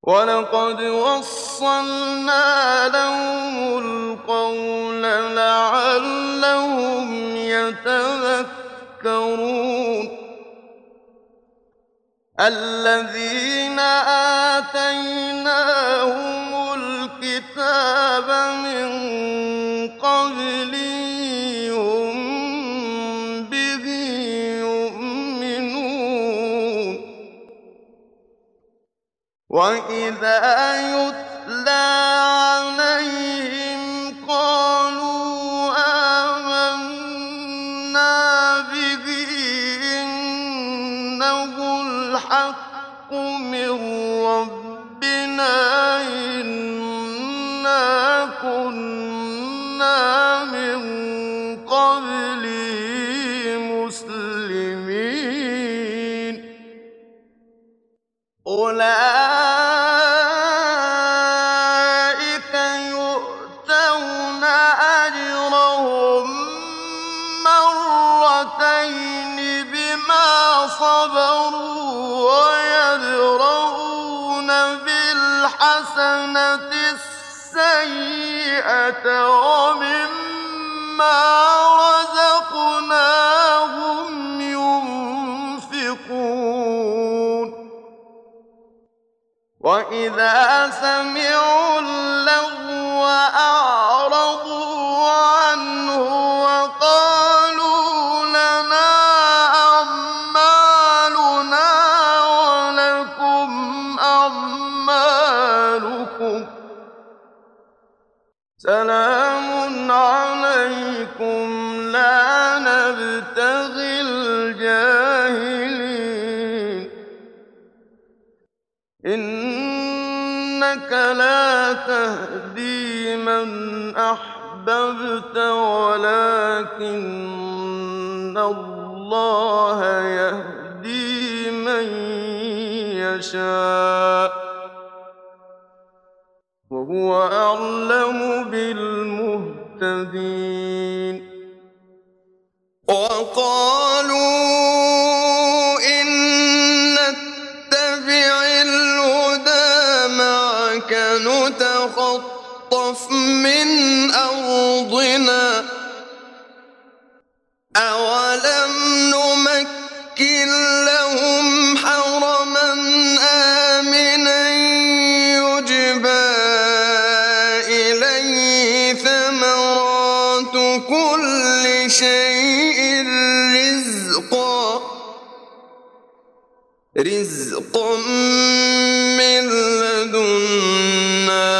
وَلَقَدْ وَصَّلْنَا لَهُمُ الْقَوْلَ لَعَلَّهُمْ يَتَذَكَّرُونَ الَّذِينَ آتَيْنَاهُمُ الْكِتَابَ مِن قَبْلِهِ هُم بِهِ يُؤْمِنُونَ وَإِذَا يُتْلَىٰ عَلَيْهِمْ قَالُوا آمَنَّا بِهِ إِنَّهُ الْحَقُّ مِن رَّبِّنَا إِنَّا كُنَّا مِن قَبْلِهِ مُسْلِمِينَ أُولَٰئِكَ يُؤْتَوْنَ أَجْرَهُم مَّرَّتَيْنِ بِمَا صَبَرُوا وَيَدْرَءُونَ بِالْحَسَنَةِ السَّيِّئَةَ وَمِمَّا رَزَقْنَاهُمْ يُنفِقُونَ وَإِذَا سَمِعُوا اللَّغْوَ أَعْرَضُوا عَنْهُ وَقَالُوا لَنَا أَعْمَالُنَا وَلَكُمْ أَعْمَالُكُمْ سَلَامٌ عَلَيْكُمْ لَا نَبْتَغِي الْجَاهِلِينَ إِنَّكَ لَا تَهْدِي مَنْ أَحْبَبْتَ وَلَٰكِنَّ اللَّهَ يَهْدِي مَن يَشَاءُ ۚ وَهُوَ أَعْلَمُ بِالْمُهْتَدِينَ وَقَالُوا إِن نَّتَّبِعِ الْهُدَىٰ مَعَكَ نُتَخَطَّفْ مِنْ أَرْضِنَا ۚ أَوَلَمْ نُمَكِّن لَّهُمْ حَرَمًا آمِنًا يُجْبَىٰ إِلَيْهِ ثَمَرَاتُ كُلِّ شَيْءٍ رِّزْقًا مِّن لَّدُنَّا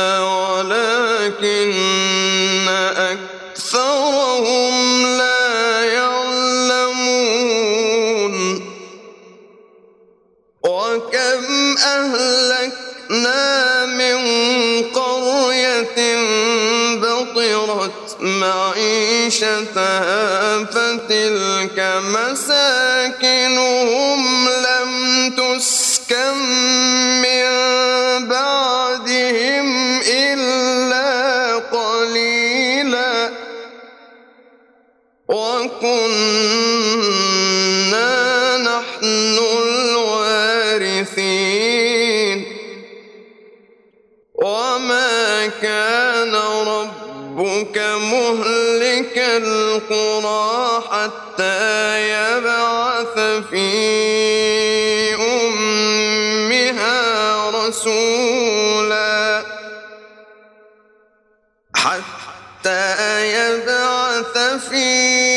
وَلَٰكِنَّ أَكْثَرَهُمْ لَا يَعْلَمُونَ وَكَمْ أَهْلَكْنَا مِن قَرْيَةٍ بَطِرَتْ مَعِيشَتَهَا فَتِلْكَ مَسَاكِنُهُمْ لَمْ تُسْكَن مِّن بَعْدِهِمْ إِلَّا قَلِيلًا وَكُنَّا نَحْنُ الْوَارِثِينَ وَمَا كَانَ رَبُّكَ مُهْلِكَ الْقُرَىٰ حَتَّىٰ يَبْعَثَ فِي أُمِّهَا رَسُولًا